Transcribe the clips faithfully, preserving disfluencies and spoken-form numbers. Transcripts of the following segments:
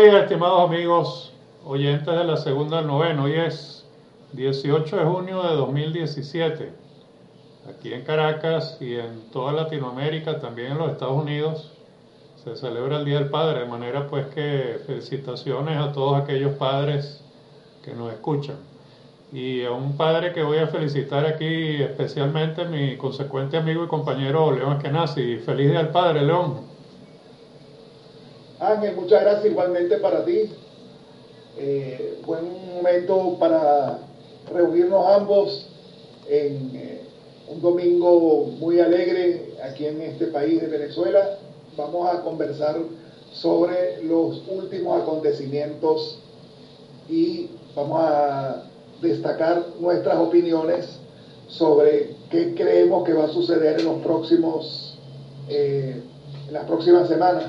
días, estimados amigos oyentes de la segunda del noveno. Hoy es dieciocho de junio de dos mil diecisiete. Aquí en Caracas y en toda Latinoamérica, también en los Estados Unidos, se celebra el Día del Padre, de manera pues que felicitaciones a todos aquellos padres que nos escuchan. Y a un padre que voy a felicitar aquí especialmente, mi consecuente amigo y compañero León Eskenazi. Feliz Día del Padre, León. Ángel, muchas gracias igualmente para ti. Eh, buen momento para reunirnos ambos en eh, un domingo muy alegre aquí en este país de Venezuela. Vamos a conversar sobre los últimos acontecimientos y vamos a destacar nuestras opiniones sobre qué creemos que va a suceder en los próximos eh, en las próximas semanas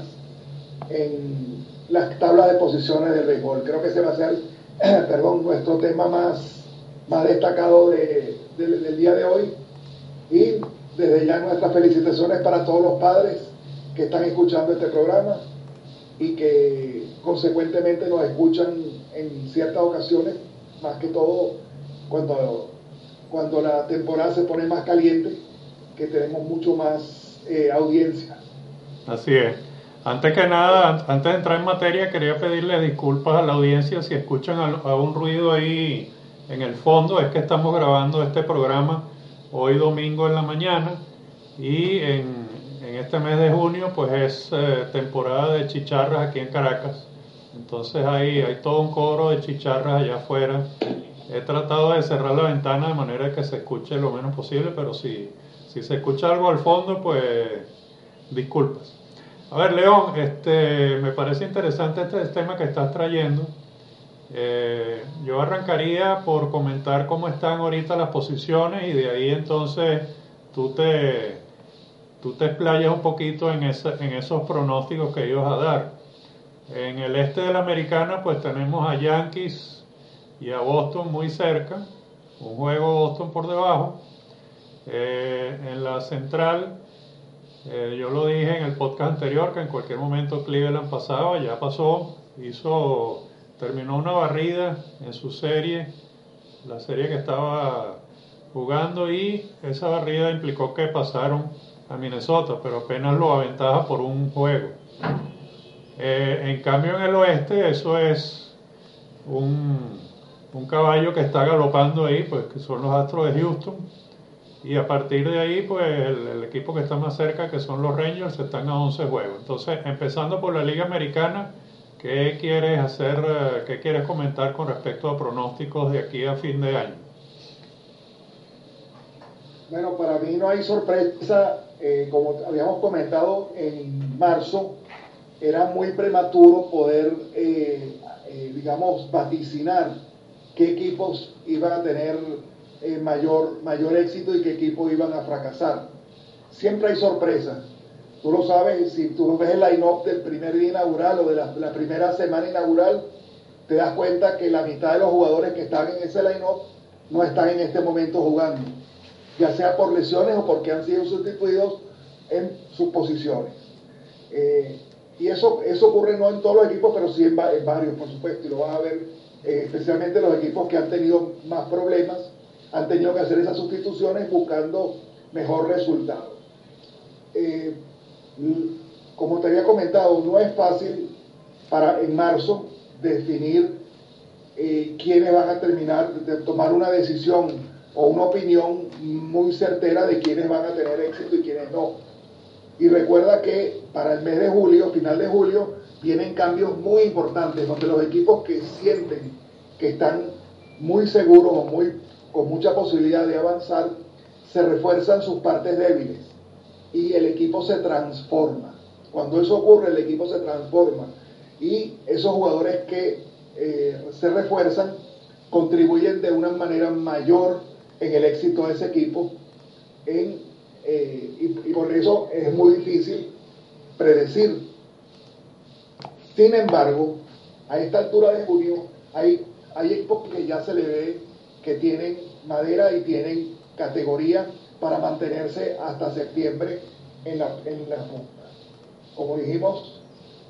en las tablas de posiciones del béisbol. Creo que ese va a ser perdón, nuestro tema más, más destacado de, de, del día de hoy, y desde ya nuestras felicitaciones para todos los padres que están escuchando este programa y que consecuentemente nos escuchan en ciertas ocasiones, más que todo cuando, cuando la temporada se pone más caliente, que tenemos mucho más eh, audiencia. Así es. Antes que nada, antes de entrar en materia, quería pedirle disculpas a la audiencia si escuchan a un ruido ahí en el fondo. Es que estamos grabando este programa hoy domingo en la mañana, y en, en este mes de junio pues es eh, temporada de chicharras aquí en Caracas. Entonces hay, hay todo un coro de chicharras allá afuera. He tratado de cerrar la ventana de manera que se escuche lo menos posible, pero si, si se escucha algo al fondo, pues disculpas. A ver, León, este, me parece interesante este tema que estás trayendo. Eh, yo arrancaría por comentar cómo están ahorita las posiciones, y de ahí entonces tú te, tú te explayas un poquito en, ese, en esos pronósticos que ibas a dar. En el este de la Americana pues tenemos a Yankees y a Boston muy cerca, un juego Boston por debajo. Eh, en la central, Eh, yo lo dije en el podcast anterior que en cualquier momento Cleveland pasaba, ya pasó, hizo, terminó una barrida en su serie, la serie que estaba jugando, y esa barrida implicó que pasaron a Minnesota, pero apenas lo aventaja por un juego. Eh, en cambio en el oeste eso es un, un caballo que está galopando ahí, pues que son los Astros de Houston. Y a partir de ahí, pues el, el equipo que está más cerca, que son los Rangers, están a once juegos. Entonces, empezando por la Liga Americana, ¿qué quieres hacer, qué quieres comentar con respecto a pronósticos de aquí a fin de año? Bueno, para mí no hay sorpresa. Eh, como habíamos comentado en marzo, era muy prematuro poder, eh, eh, digamos, vaticinar qué equipos iban a tener Eh, mayor, mayor éxito y qué equipos iban a fracasar. Siempre hay sorpresas. Tú lo sabes, si tú ves el line-up del primer día inaugural o de la, la primera semana inaugural, te das cuenta que la mitad de los jugadores que están en ese line-up no están en este momento jugando, ya sea por lesiones o porque han sido sustituidos en sus posiciones. Eh, y eso, eso ocurre no en todos los equipos, pero sí en, en varios, por supuesto, y lo vas a ver, eh, especialmente los equipos que han tenido más problemas, han tenido que hacer esas sustituciones buscando mejor resultado. Eh, como te había comentado, no es fácil para en marzo definir eh, quiénes van a terminar, de tomar una decisión o una opinión muy certera de quiénes van a tener éxito y quiénes no. Y recuerda que para el mes de julio, final de julio, vienen cambios muy importantes, donde los equipos que sienten que están muy seguros o muy con mucha posibilidad de avanzar, se refuerzan sus partes débiles y el equipo se transforma. Cuando eso ocurre, el equipo se transforma y esos jugadores que eh, se refuerzan contribuyen de una manera mayor en el éxito de ese equipo, en, eh, y, y por eso es muy difícil predecir. Sin embargo, a esta altura de junio hay, hay equipos que ya se le ve que tienen madera y tienen categoría para mantenerse hasta septiembre en la, en la punta. Como dijimos,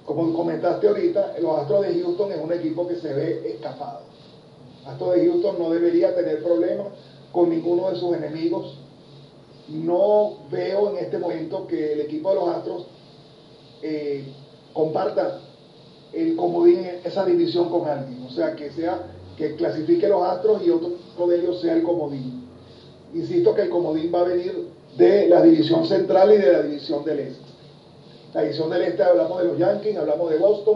como comentaste ahorita, los Astros de Houston es un equipo que se ve escapado. Astros de Houston no debería tener problemas con ninguno de sus enemigos. No veo en este momento que el equipo de los Astros eh, comparta el comodín en esa división con alguien, o sea, que sea que clasifique los Astros y otro de ellos sea el comodín. Insisto que el comodín va a venir de la división central y de la división del este. La división del este hablamos de los Yankees, hablamos de Boston.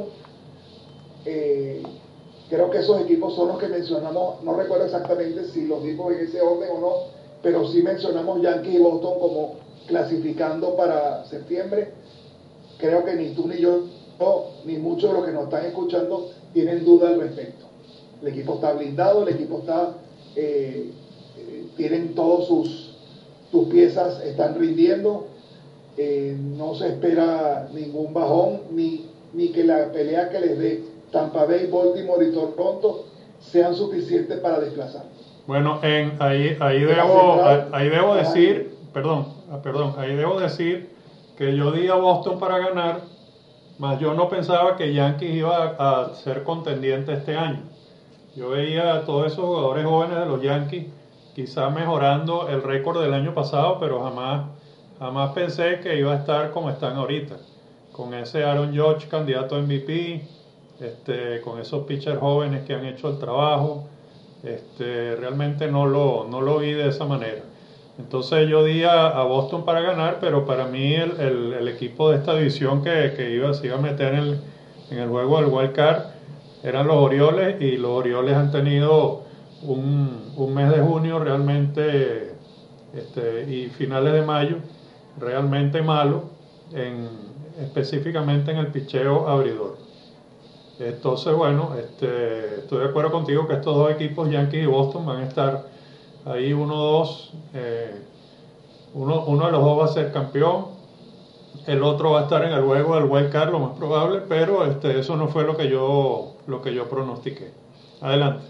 Eh, creo que esos equipos son los que mencionamos, no recuerdo exactamente si los dimos en ese orden o no, pero sí mencionamos Yankees y Boston como clasificando para septiembre. Creo que ni tú ni yo, no, ni muchos de los que nos están escuchando tienen duda al respecto. El equipo está blindado, el equipo está, eh, eh, tienen todos sus, sus piezas, están rindiendo, eh, no se espera ningún bajón, ni, ni que la pelea que les dé Tampa Bay, Baltimore y Toronto sean suficientes para desplazar. Bueno, en, ahí, ahí, debo, ahí debo decir, perdón, perdón, ahí debo decir que yo di a Boston para ganar, mas yo no pensaba que Yankees iba a, a ser contendiente este año. Yo veía a todos esos jugadores jóvenes de los Yankees quizá mejorando el récord del año pasado, pero jamás, jamás pensé que iba a estar como están ahorita, con ese Aaron Judge candidato a M V P, este, con esos pitchers jóvenes que han hecho el trabajo. Este, realmente no lo, no lo vi de esa manera. Entonces yo di a, a Boston para ganar, pero para mí el, el, el equipo de esta división que, que iba, se iba a meter en el, en el juego del Wild Card eran los Orioles, y los Orioles han tenido un, un mes de junio realmente este, y finales de mayo realmente malo, en, específicamente en el picheo abridor. Entonces, bueno, este, estoy de acuerdo contigo que estos dos equipos, Yankees y Boston, van a estar ahí uno dos, eh, uno, uno de los dos va a ser campeón, el otro va a estar en el juego del Wild Card, lo más probable, pero este, eso no fue lo que yo, lo que yo pronostiqué. Adelante.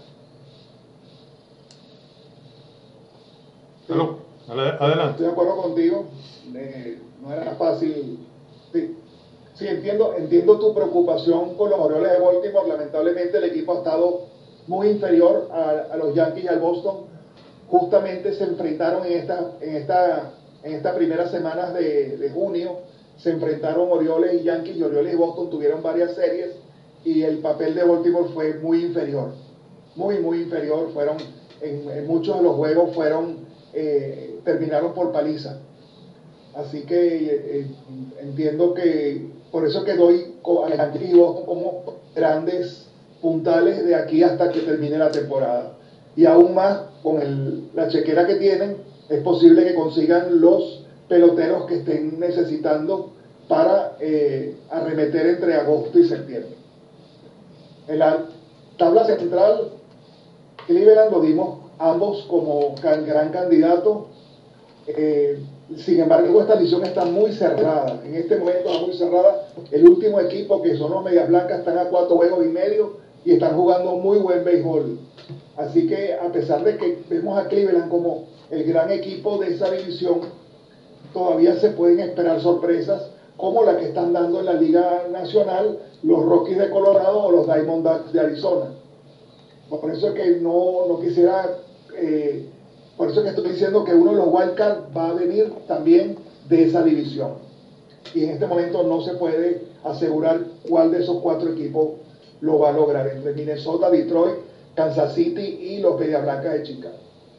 Sí. Adelante. Estoy de acuerdo contigo, eh, no era fácil. Sí. Sí, entiendo, entiendo tu preocupación con los Orioles de Baltimore. Lamentablemente el equipo ha estado muy inferior a, a los Yankees y al Boston. Justamente se enfrentaron en esta, en esta, en estas primeras semanas de, de junio, se enfrentaron Orioles y Yankees, y Orioles y Boston tuvieron varias series, y el papel de Baltimore fue muy inferior, muy, muy inferior. Fueron, en, en muchos de los juegos fueron, eh, terminaron por paliza. Así que eh, entiendo que por eso que doy a Yankees y Boston como grandes puntales de aquí hasta que termine la temporada. Y aún más, con el, la chequera que tienen, es posible que consigan los peloteros que estén necesitando para eh, arremeter entre agosto y septiembre. En la tabla central, Cleveland lo dimos ambos como can, gran candidato. Eh, sin embargo, esta división está muy cerrada. En este momento está muy cerrada. El último equipo, que son los Medias Blancas, están a cuatro juegos y medio y están jugando muy buen béisbol. Así que, a pesar de que vemos a Cleveland como el gran equipo de esa división, todavía se pueden esperar sorpresas como la que están dando en la Liga Nacional los Rockies de Colorado o los Diamondbacks de Arizona. Por eso es que no, no quisiera... Eh, Por eso que estoy diciendo que uno de los wildcards va a venir también de esa división. Y en este momento no se puede asegurar cuál de esos cuatro equipos lo va a lograr, entre Minnesota, Detroit, Kansas City y los Medias Blancas de Chicago.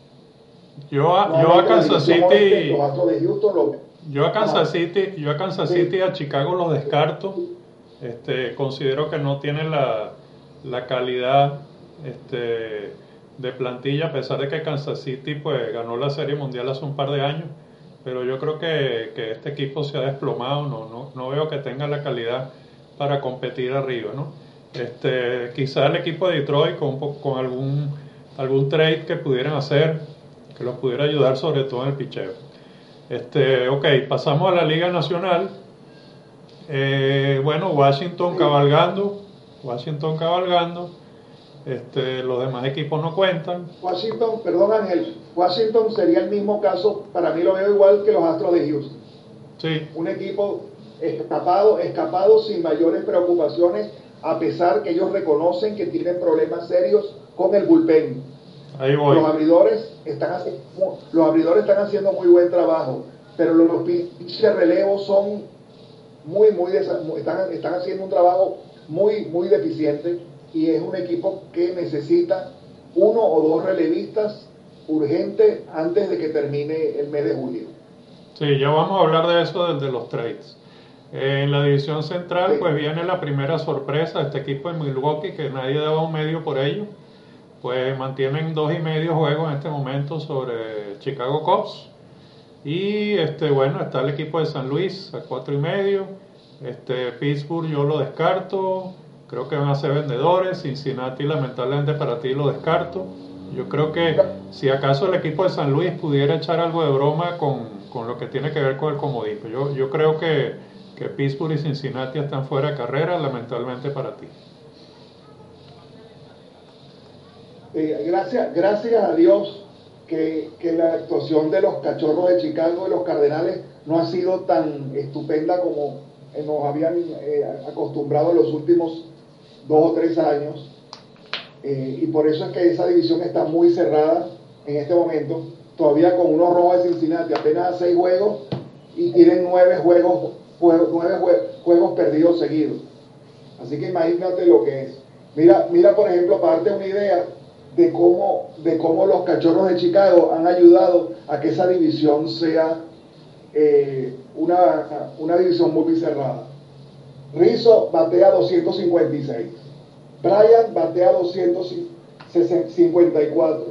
Yo a, yo a Kansas City, oeste, los Astros de Houston, lo, yo a Kansas City, yo a Kansas sí. City y a Chicago los descarto. Este, considero que no tienen la, la calidad este, de plantilla, a pesar de que Kansas City pues ganó la Serie Mundial hace un par de años, pero yo creo que, que este equipo se ha desplomado. No, no, no veo que tenga la calidad para competir arriba, ¿no? Este, quizá el equipo de Detroit con, con algún, algún trade que pudieran hacer, que los pudiera ayudar sobre todo en el picheo. Este, ok, pasamos a la Liga Nacional. Eh, bueno, Washington cabalgando, Washington cabalgando. Este, los demás equipos no cuentan. Washington, perdón Ángel, Washington sería el mismo caso, para mí lo veo igual que los Astros de Houston. Sí. Un equipo escapado, escapado sin mayores preocupaciones, a pesar que ellos reconocen que tienen problemas serios con el bullpen. Ahí voy. Los abridores están haciendo, los abridores están haciendo muy buen trabajo, pero los, los pitchers de relevo son muy, muy, están, están haciendo un trabajo muy, muy deficiente, y es un equipo que necesita uno o dos relevistas urgentes antes de que termine el mes de julio. Sí, ya vamos a hablar de eso desde los trades. Eh, en la división central, Sí. pues viene la primera sorpresa, este equipo de Milwaukee, que nadie daba un medio por ello, pues mantienen dos y medio juegos en este momento sobre Chicago Cubs. Y este bueno, está el equipo de San Luis a cuatro y medio. Este Pittsburgh yo lo descarto, creo que van a ser vendedores. Cincinnati lamentablemente para ti lo descarto. Yo creo que si acaso el equipo de San Luis pudiera echar algo de broma con, con lo que tiene que ver con el comodín. Yo, yo creo que, que Pittsburgh y Cincinnati están fuera de carrera, lamentablemente para ti. Eh, gracias, gracias a Dios que, que la actuación de los Cachorros de Chicago y los Cardenales no ha sido tan estupenda como nos habían eh, acostumbrado en los últimos dos o tres años, eh, y por eso es que esa división está muy cerrada en este momento, todavía con unos Rojos de Cincinnati apenas a seis juegos y tienen nueve juegos, juegos nueve jue, juegos perdidos seguidos. Así que imagínate lo que es. Mira, mira por ejemplo, para darte una idea de cómo, de cómo los Cachorros de Chicago han ayudado a que esa división sea eh, una, una división muy cerrada. Rizzo batea doscientos cincuenta y seis, Bryant batea doscientos cincuenta y cuatro,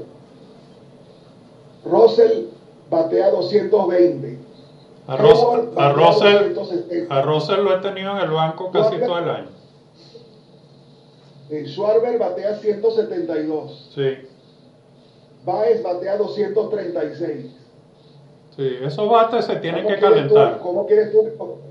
Russell batea doscientos veinte. A, Ros a, Russell, a Russell lo he tenido en el banco casi Schwarber, todo el año. Eh, Schwarber batea ciento setenta y dos. Sí. Baez batea doscientos treinta y seis. Sí, esos bates se tienen que calentar. Tú, ¿Cómo quieres tú?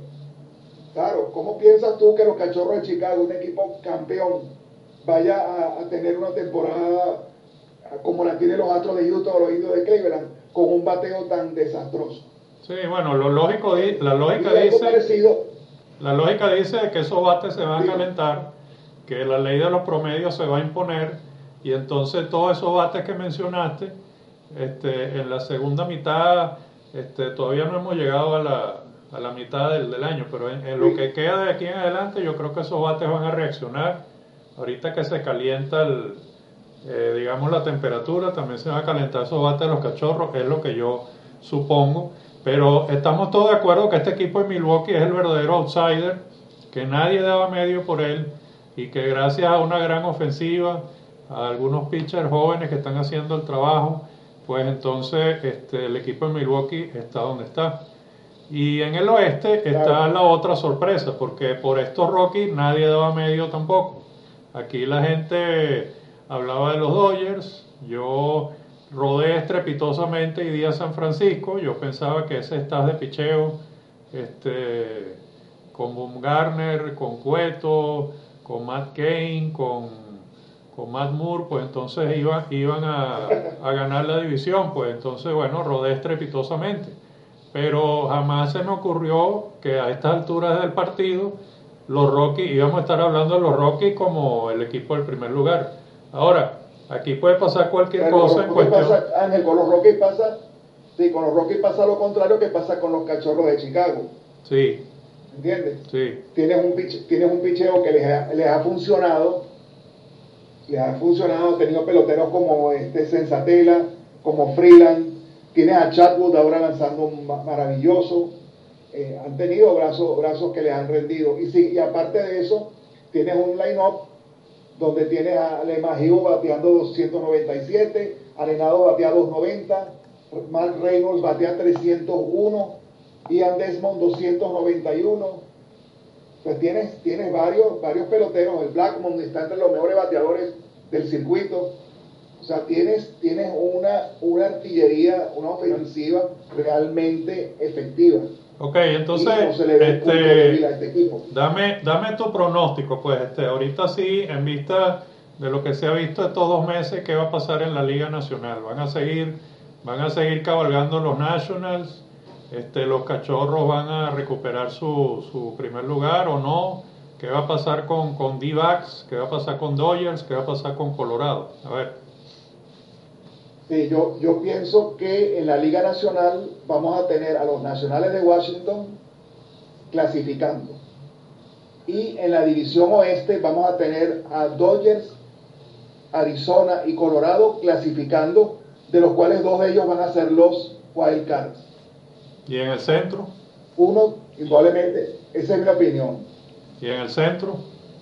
Claro, ¿cómo piensas tú que los Cachorros de Chicago, un equipo campeón, vaya a, a tener una temporada como la tienen los Astros de Houston o los Indios de Cleveland, con un bateo tan desastroso? Sí, bueno, lo lógico, la lógica dice, parecido, la lógica dice que esos bates se van a calentar, que la ley de los promedios se va a imponer, y entonces todos esos bates que mencionaste, este, en la segunda mitad, este, todavía no hemos llegado a la, a la mitad del, del año, pero en, en lo que queda de aquí en adelante, yo creo que esos bates van a reaccionar. Ahorita que se calienta el, eh, digamos la temperatura, también se van a calentar esos bates de los Cachorros, es lo que yo supongo. Pero estamos todos de acuerdo que este equipo de Milwaukee es el verdadero outsider, que nadie daba medio por él, y que gracias a una gran ofensiva, a algunos pitchers jóvenes que están haciendo el trabajo, pues entonces este, el equipo de Milwaukee está donde está. Y en el oeste está la otra sorpresa, porque por estos Rockies nadie daba medio tampoco. Aquí la gente hablaba de los Dodgers, yo rodé estrepitosamente y di a San Francisco. Yo pensaba que ese staff de picheo, este, con Bumgarner, con Cueto, con Matt Cain, con, con Matt Moore, pues entonces iban, iban a, a ganar la división. Pues entonces, bueno, rodé estrepitosamente. Pero jamás se me ocurrió que a estas alturas del partido los Rockies, íbamos a estar hablando de los Rockies como el equipo del primer lugar. Ahora, aquí puede pasar cualquier Pero cosa en cuestión. Pasa, Ángel, con los Rockies pasa, sí, con los Rockies pasa lo contrario que pasa con los Cachorros de Chicago. Sí. ¿Entiendes? Sí. Tienes un, pitch, tienes un picheo que les ha, les ha funcionado, les ha funcionado, ha tenido peloteros como este Sensatela, como Freeland, tienes a Chatwood ahora lanzando maravilloso, eh, han tenido brazos, brazos que les han rendido, y, sí, y aparte de eso, tienes un line-up donde tienes a LeMahieu bateando doscientos noventa y siete, Arenado batea doscientos noventa, Mark Reynolds batea trescientos uno, Ian Desmond doscientos noventa y uno. Pues tienes, tienes varios, varios peloteros. El Blackmon está entre los mejores bateadores del circuito. O sea, tienes, tienes una, una artillería, una ofensiva realmente efectiva. Ok, entonces, no se le ve este, de a este equipo. Dame, dame tu pronóstico, pues, este, ahorita sí, en vista de lo que se ha visto estos dos meses, ¿qué va a pasar en la Liga Nacional? ¿Van a seguir, van a seguir cabalgando los Nationals? Este, los Cachorros van a recuperar su, su primer lugar o no. ¿Qué va a pasar con, con D-backs? ¿Qué va a pasar con Dodgers? ¿Qué va a pasar con Colorado? A ver. Sí, yo, yo pienso que en la Liga Nacional vamos a tener a los Nacionales de Washington clasificando. Y en la División Oeste vamos a tener a Dodgers, Arizona y Colorado clasificando, de los cuales dos de ellos van a ser los wild cards. ¿Y en el centro? Uno, indudablemente, esa es mi opinión. ¿Y en el centro?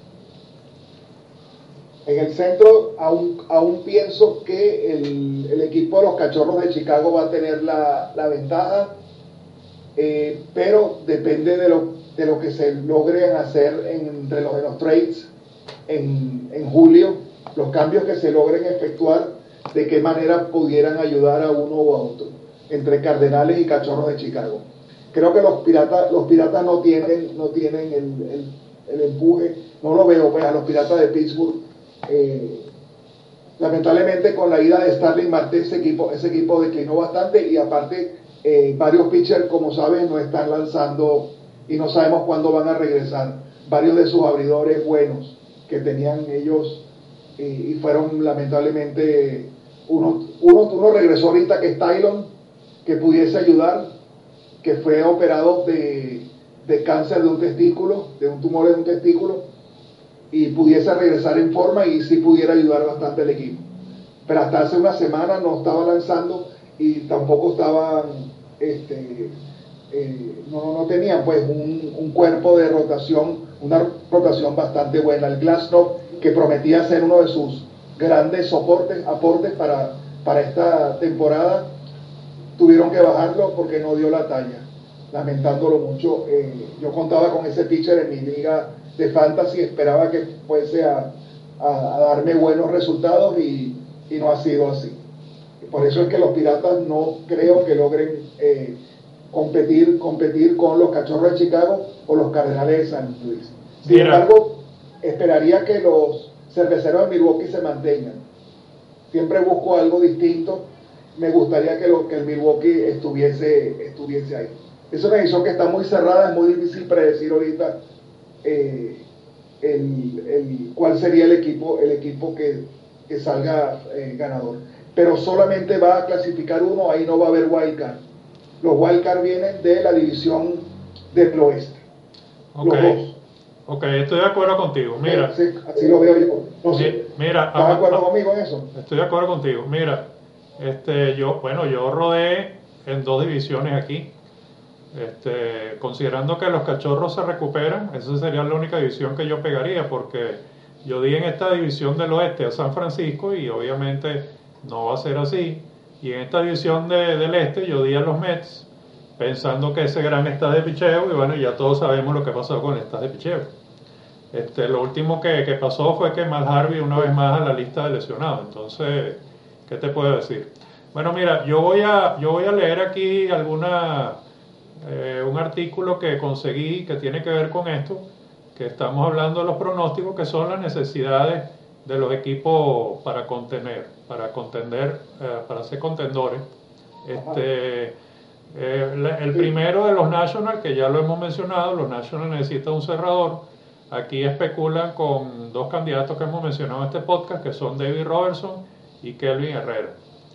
En el centro aún, aún pienso que el, el equipo de los Cachorros de Chicago va a tener la, la ventaja, eh, pero depende de lo, de lo que se logren hacer en, entre los, de los trades en, en julio, los cambios que se logren efectuar, de qué manera pudieran ayudar a uno o a otro, entre Cardenales y Cachorros de Chicago. Creo que los Piratas, los Piratas no tienen, no tienen el, el, el empuje, no lo veo, pues a los Piratas de Pittsburgh. Eh, lamentablemente con la ida de Starling Marte ese equipo, ese equipo declinó bastante y aparte eh, varios pitchers, como saben, no están lanzando y no sabemos cuándo van a regresar. Varios de sus abridores buenos que tenían ellos eh, y fueron lamentablemente uno, uno, uno regresó ahorita, que es Tylon, que pudiese ayudar, que fue operado de, de cáncer de un testículo, de un tumor de un testículo, y pudiese regresar en forma y sí pudiera ayudar bastante al equipo. Pero hasta hace una semana no estaba lanzando y tampoco estaban, este, eh, no, no tenían pues un, un cuerpo de rotación, una rotación bastante buena. El Glasnow, que prometía ser uno de sus grandes soportes, aportes para, para esta temporada, tuvieron que bajarlo porque no dio la talla, lamentándolo mucho. Eh, yo contaba con ese pitcher en mi liga de fantasy, esperaba que fuese a, a, a darme buenos resultados y, y no ha sido así. Por eso es que los Piratas no creo que logren eh, competir, competir con los Cachorros de Chicago o los Cardenales de San Luis. Sin Mira. embargo, esperaría que los Cerveceros de Milwaukee se mantengan. Siempre busco algo distinto. Me gustaría que, lo, que el Milwaukee estuviese, estuviese ahí. Es una edición que está muy cerrada, es muy difícil predecir ahorita eh, el, el, cuál sería el equipo, el equipo que, que salga eh, ganador. Pero solamente va a clasificar uno, ahí no va a haber wildcard. Los wildcard vienen de la división del oeste. Okay. Los dos. Ok, estoy de acuerdo contigo. Mira, sí, así lo veo yo. No sé. Mira, ¿Estás de acuerdo conmigo en eso? Estoy de acuerdo contigo. Mira, este, yo, bueno, yo rodé en dos divisiones aquí. Este, considerando que los Cachorros se recuperan, esa sería la única división que yo pegaría, porque yo di en esta división del oeste a San Francisco y obviamente no va a ser así. Y en esta división de, del este yo di a los Mets, pensando que ese gran staff de picheo, y bueno, ya todos sabemos lo que pasó con el staff de picheo. Este, lo último que, que pasó fue que Matt Harvey una vez más a la lista de lesionados. Entonces, ¿qué te puedo decir? Bueno, mira, yo voy a, yo voy a leer aquí alguna, eh, un artículo que conseguí que tiene que ver con esto, que estamos hablando de los pronósticos, que son las necesidades de los equipos para contener, para contender, eh, para ser contendores. Este, eh, el primero de los Nationals, que ya lo hemos mencionado, los Nationals necesitan un cerrador. Aquí especulan con dos candidatos que hemos mencionado en este podcast, que son David Robertson y Kelvin Herrera.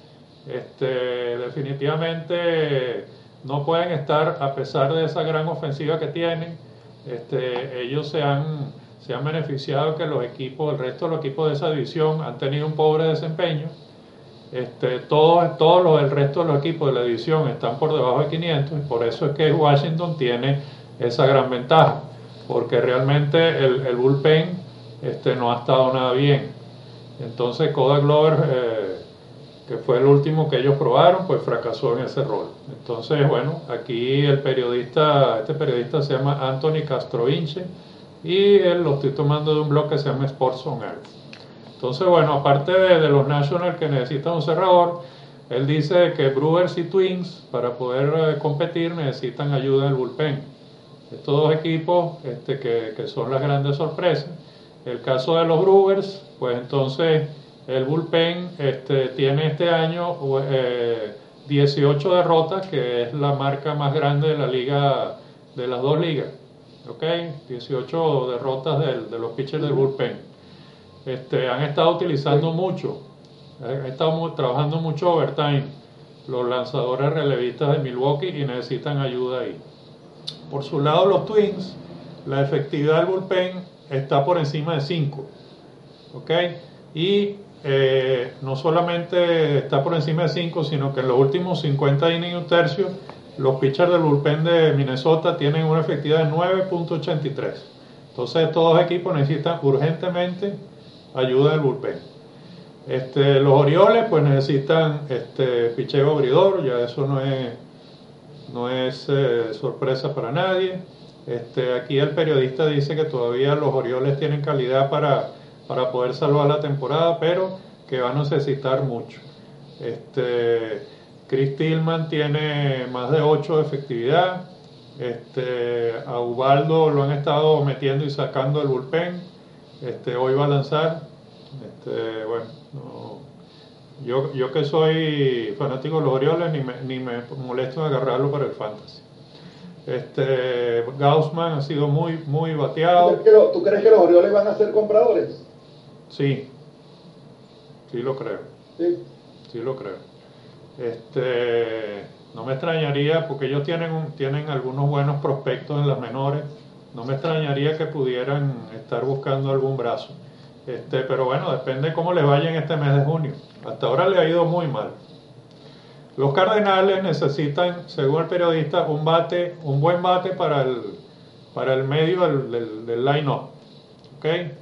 Este, definitivamente no pueden estar, a pesar de esa gran ofensiva que tienen, este, ellos se han, se han beneficiado que los equipos, el resto de los equipos de esa división han tenido un pobre desempeño. Este, todos, todos los, el resto de los equipos de la división están por debajo de quinientos, y por eso es que Washington tiene esa gran ventaja, porque realmente el, el bullpen este, no ha estado nada bien. Entonces Koda Glover, eh, que fue el último que ellos probaron, pues fracasó en ese rol. Entonces, bueno, aquí el periodista, este periodista se llama Anthony Castrovince, y él lo estoy tomando de un blog que se llama Sports on Earth. Entonces, bueno, aparte de, de los Nationals que necesitan un cerrador, él dice que Brewers y Twins, para poder eh, competir, necesitan ayuda del bullpen. Estos dos equipos este, que, que son las grandes sorpresas. El caso de los Brewers, pues entonces el bullpen este, tiene este año eh, dieciocho derrotas, que es la marca más grande de la liga, de las dos ligas. ¿Ok? dieciocho derrotas de, de los pitchers del bullpen. Este, han estado utilizando mucho, han estado muy, trabajando mucho overtime los lanzadores relevistas de Milwaukee y necesitan ayuda ahí. Por su lado, los Twins, la efectividad del bullpen está por encima de cinco. ¿Ok? Y eh, no solamente está por encima de cinco, sino que en los últimos cincuenta innings y un tercio, los pitchers del bullpen de Minnesota tienen una efectividad de nueve punto ochenta y tres. Entonces, estos dos equipos necesitan urgentemente ayuda del bullpen. Este, los Orioles pues necesitan este, picheo abridor, ya eso no es, no es eh, sorpresa para nadie. Este, aquí el periodista dice que todavía los Orioles tienen calidad para, para poder salvar la temporada, pero que va a necesitar mucho. Este, Chris Tillman tiene más de ocho de efectividad. Este, a Ubaldo lo han estado metiendo y sacando del bullpen. Este, hoy va a lanzar. Este, bueno, no, yo, yo que soy fanático de los Orioles ni me, ni me molesto en agarrarlo para el fantasy. Este, Gaussman ha sido muy, muy bateado. ¿Tú crees, que lo, ¿Tú crees que los Orioles van a ser compradores? Sí, sí lo creo. Sí, sí lo creo. Este, no me extrañaría porque ellos tienen, un, tienen algunos buenos prospectos en las menores. No me extrañaría que pudieran estar buscando algún brazo. Este, pero bueno, depende cómo les vaya en este mes de junio. Hasta ahora le ha ido muy mal. Los Cardenales necesitan, según el periodista, un bate, un buen bate para el, para el medio del, del, del line-up. ¿Ok?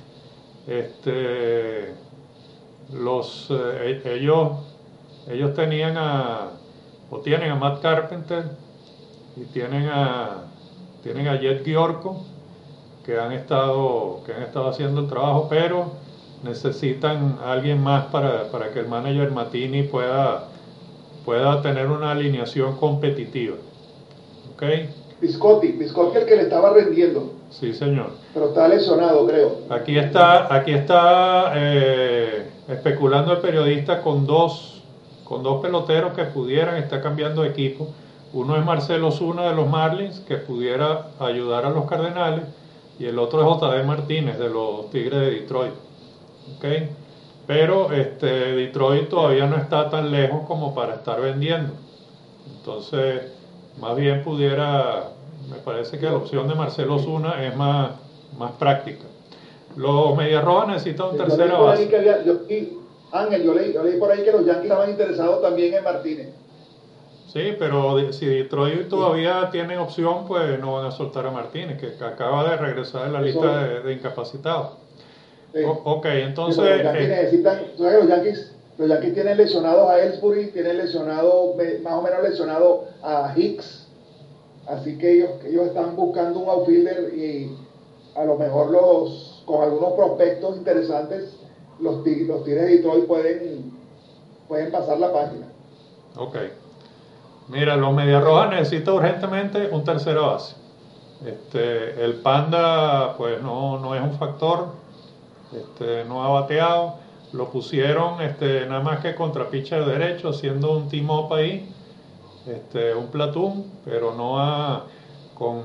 Este, los, eh, ellos, ellos tenían a, o tienen a Matt Carpenter y tienen a, tienen a Jet Giorco, que han estado que han estado haciendo el trabajo, pero necesitan a alguien más para, para que el manager Matini pueda pueda tener una alineación competitiva. ¿Ok? Piscotti, Piscotti el que le estaba rendiendo. Sí, señor. Pero está lesionado, creo. Aquí está, aquí está eh, especulando el periodista con dos, con dos peloteros que pudieran estar cambiando de equipo. Uno es Marcelo Zuna de los Marlins, que pudiera ayudar a los Cardenales, y el otro es J D Martínez de los Tigres de Detroit. ¿Okay? Pero este, Detroit todavía no está tan lejos como para estar vendiendo. Entonces, más bien pudiera, me parece que la opción de Marcelo Zuna es más, más práctica. Los Medias Rojas necesitan un tercera base. Que había, yo, y, Ángel, yo leí, yo leí por ahí que los Yankees estaban interesados también en Martínez. Sí, pero si Detroit todavía tiene opción, pues no van a soltar a Martínez, que acaba de regresar de la lista de, de incapacitados. Sí. O, ok, entonces... Sí, los Yankees eh, necesitan, ¿sabes? Los Yankees, los Yankees tienen lesionados a Ellsbury, tienen lesionado, más o menos lesionado a Hicks, así que ellos, ellos están buscando un outfielder y a lo mejor los con algunos prospectos interesantes, los, los Tigres de Detroit pueden, pueden pasar la página. Ok. Mira, los Medias Rojas necesitan urgentemente un tercera base. Este, el Panda, pues no, no es un factor, este, no ha bateado. Lo pusieron este, nada más que contra pitcher derecho, haciendo un team-up ahí, este, un platoon, pero no ha con,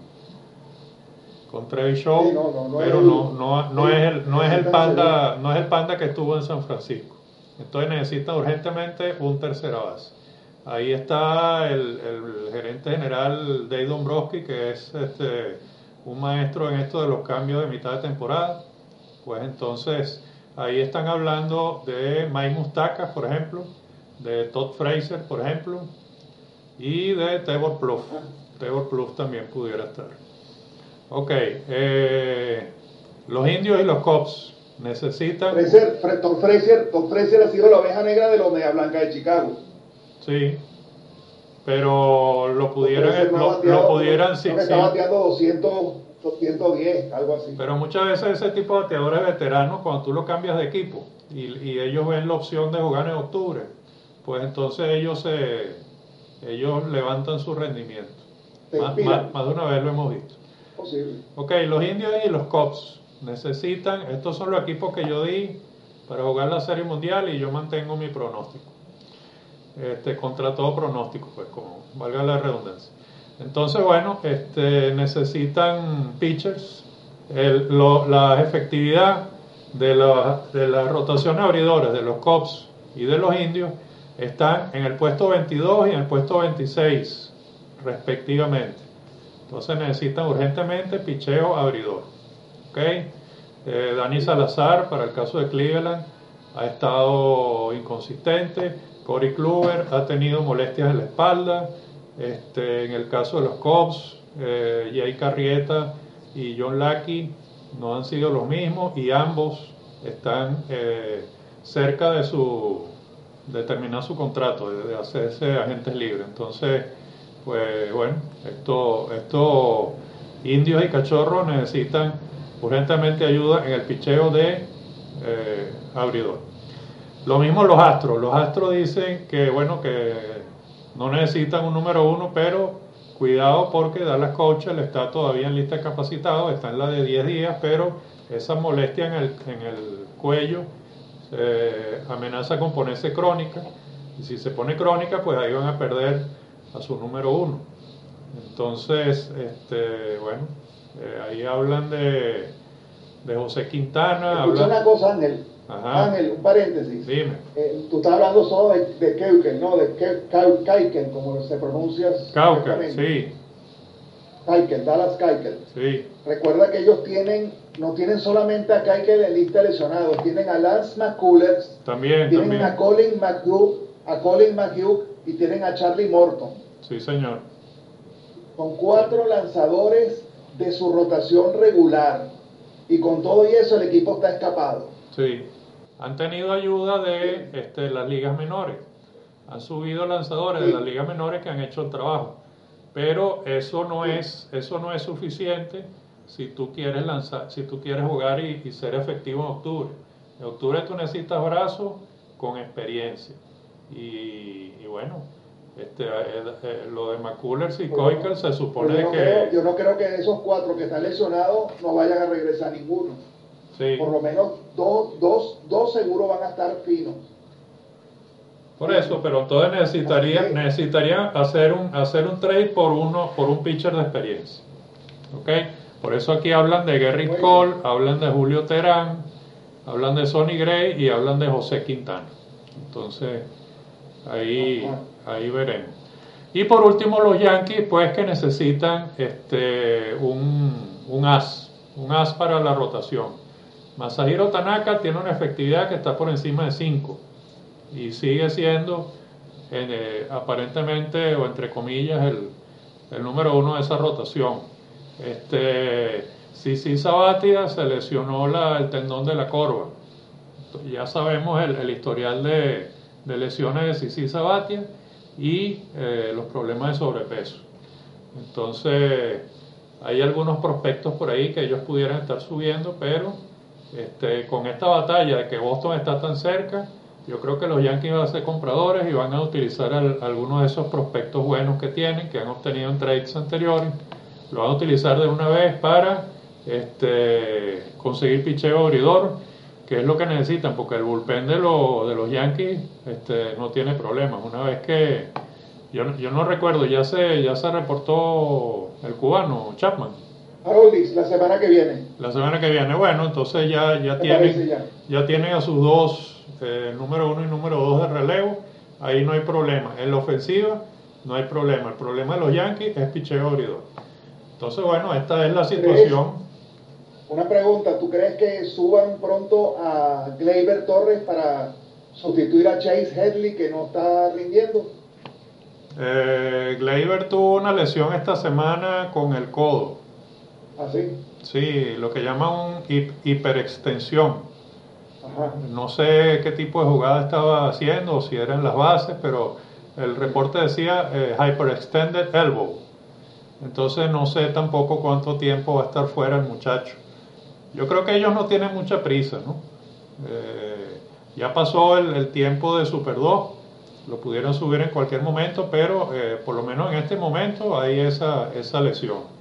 con Trevi Shaw, sí, no, no, no pero es el, no, no, no, sí, es el, no es el Panda, no es el Panda que estuvo en San Francisco. Entonces necesita urgentemente un tercera base. Ahí está el, el gerente general Dave Dombrowski, que es este, un maestro en esto de los cambios de mitad de temporada. Pues entonces ahí están hablando de Mike Moustakas, por ejemplo, de Todd Frazier, por ejemplo, y de Trevor Plouffe. Trevor Plouffe también pudiera estar. Ok, eh, los Indios y los Cubs necesitan... Frazier, Todd Frazier, Todd Frazier ha sido la oveja negra de los Media Blanca de Chicago. Sí, pero lo pudieran, lo, bateado, lo pudieran, sí, está sí. bateando doscientos, doscientos diez, algo así. Pero muchas veces ese tipo de bateadores veteranos, cuando tú lo cambias de equipo y, y ellos ven la opción de jugar en octubre, pues entonces ellos se, ellos levantan su rendimiento. Más, más, más de una vez lo hemos visto. Posible. Ok, los Indios y los Cubs necesitan, estos son los equipos que yo di para jugar la Serie Mundial y yo mantengo mi pronóstico. este, contra todo pronóstico, pues como valga la redundancia. Entonces, bueno, este, necesitan pitchers. El, lo, la efectividad de, la, de las rotaciones abridoras de los Cubs y de los Indios están en el puesto veintidós y en el puesto veintiséis, respectivamente. Entonces necesitan urgentemente picheo abridor. ¿Okay? Eh, Dani Salazar, para el caso de Cleveland, ha estado inconsistente. Corey Kluber ha tenido molestias en la espalda. Este, en el caso de los Cubs, eh, Jay Carrieta y John Lackey no han sido los mismos y ambos están eh, cerca de su de terminar su contrato, de, de hacerse agentes libres. Entonces, pues bueno, esto, esto indios y cachorros necesitan urgentemente ayuda en el picheo de eh, abridor. Lo mismo los Astros. Los Astros dicen que bueno que no necesitan un número uno, pero cuidado porque Dallas Keuchel está todavía en lista de capacitados, está en la de diez días, pero esa molestia en el, en el cuello eh, amenaza con ponerse crónica, y si se pone crónica, pues ahí van a perder a su número uno. Entonces, este, bueno, eh, ahí hablan de, de José Quintana. Escucha hablan... una cosa, Ángel. Ajá. Ángel, un paréntesis. Dime. Eh, tú estás hablando solo de, de Keuchel, ¿no? De Ke, Ke, Keuchel, como se pronuncia. Keuchel, sí. Keuchel, Dallas Keuchel. Sí. Recuerda que ellos tienen, no tienen solamente a Keuchel en lista de lesionados, tienen a Lance McCullers, también, tienen también. a Colin McHugh, a Colin McHugh y tienen a Charlie Morton. Sí, señor. Con cuatro lanzadores de su rotación regular. Y con todo y eso el equipo está escapado. Sí. Han tenido ayuda de este, las ligas menores. Han subido lanzadores sí. de las ligas menores que han hecho el trabajo. Pero eso no sí. es, eso no es suficiente si tú quieres lanzar, si tú quieres jugar y, y ser efectivo en octubre. En octubre tú necesitas brazos con experiencia. Y, y bueno, este, eh, eh, lo de McCullers y Keuchel se supone yo no que... Creo, yo no creo que de esos cuatro que están lesionados no vayan a regresar ninguno. Sí. Por lo menos dos, dos, dos seguro van a estar finos. Por eso, pero entonces necesitaría, necesitaría hacer un, hacer un trade por uno, por un pitcher de experiencia. ¿Okay? Por eso aquí hablan de Gerrit Cole, hablan de Julio Terán, hablan de Sonny Gray y hablan de José Quintana. Entonces, ahí, ahí veremos. Y por último los Yankees, pues que necesitan este, un, un as, un as para la rotación. Masahiro Tanaka tiene una efectividad que está por encima de cinco y sigue siendo eh, aparentemente o entre comillas el, el número uno de esa rotación. Este, Sisi Sabathia se lesionó la, el tendón de la corva. Ya sabemos el, el historial de, de lesiones de Sisi Sabathia y eh, los problemas de sobrepeso. Entonces hay algunos prospectos por ahí que ellos pudieran estar subiendo, pero este, con esta batalla de que Boston está tan cerca, yo creo que los Yankees van a ser compradores y van a utilizar al, algunos de esos prospectos buenos que tienen, que han obtenido en trades anteriores, lo van a utilizar de una vez para este, conseguir picheo abridor, que es lo que necesitan, porque el bullpen de, lo, de los Yankees este, no tiene problemas. Una vez que, yo, yo no recuerdo, ya se, ya se reportó el cubano Chapman. Haroldis, la semana que viene. La semana que viene, bueno, entonces ya, ya, tienen, ya. ya tienen a sus dos, eh, número uno y número dos de relevo, ahí no hay problema. En la ofensiva no hay problema, el problema de los Yankees es picheo abridor. Entonces, bueno, esta es la situación. Una pregunta, ¿tú crees que suban pronto a Gleyber Torres para sustituir a Chase Headley que no está rindiendo? Eh, Gleyber tuvo una lesión esta semana con el codo. ¿Ah, sí? Sí, lo que llaman un hiperextensión. Ajá. No sé qué tipo de jugada estaba haciendo o si eran las bases, pero el reporte decía eh, hyperextended elbow. Entonces no sé tampoco cuánto tiempo va a estar fuera el muchacho. Yo creo que ellos no tienen mucha prisa, ¿no? Eh, ya pasó el, el tiempo de Super dos, lo pudieron subir en cualquier momento, pero eh, por lo menos en este momento hay esa, esa lesión.